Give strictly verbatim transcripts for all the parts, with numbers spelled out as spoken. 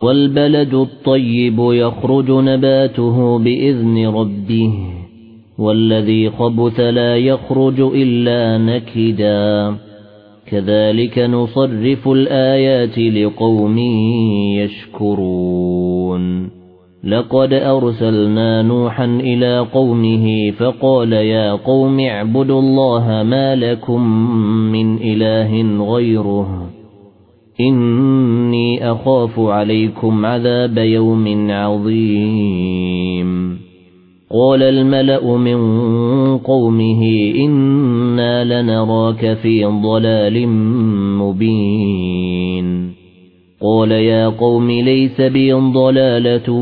والبلد الطيب يخرج نباته بإذن ربه والذي خبث لا يخرج إلا نكدا كذلك نصرف الآيات لقوم يشكرون لقد أرسلنا نوحا إلى قومه فقال يا قوم اعبدوا الله ما لكم من إله غيره إني أخاف عليكم عذاب يوم عظيم قال الملأ من قومه إنا لنراك في ضلال مبين قال يا قوم ليس بي ضلالة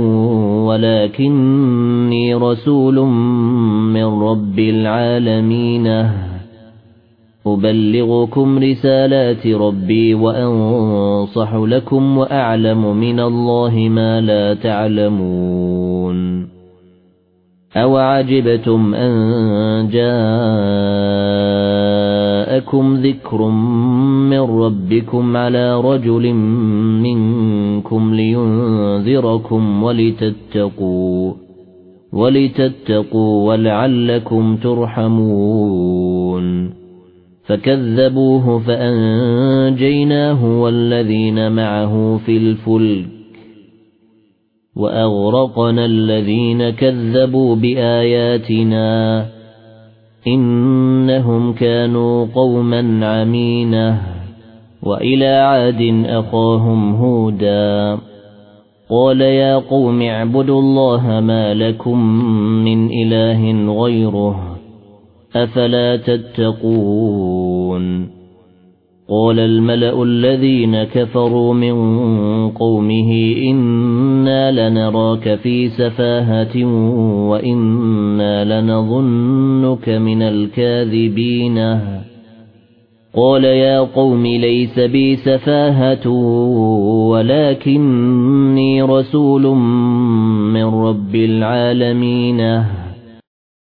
ولكني رسول من رب العالمين أبلغكم رسالات ربي وأنصح لكم وأعلم من الله ما لا تعلمون أوعجبتم أن جاءكم ذكر من ربكم على رجل منكم لينذركم ولتتقوا ولتتقوا ولعلكم ترحمون فكذبوه فأنجيناه والذين معه في الفلك وأغرقنا الذين كذبوا بآياتنا إنهم كانوا قوما عمينة وإلى عاد أخاهم هودا قال يا قوم اعبدوا الله ما لكم من إله غيره أفلا تتقون قال الملأ الذين كفروا من قومه إنا لنراك في سفاهة وإنا لنظنك من الكاذبين قال يا قوم ليس بي سفاهة ولكني رسول من رب العالمين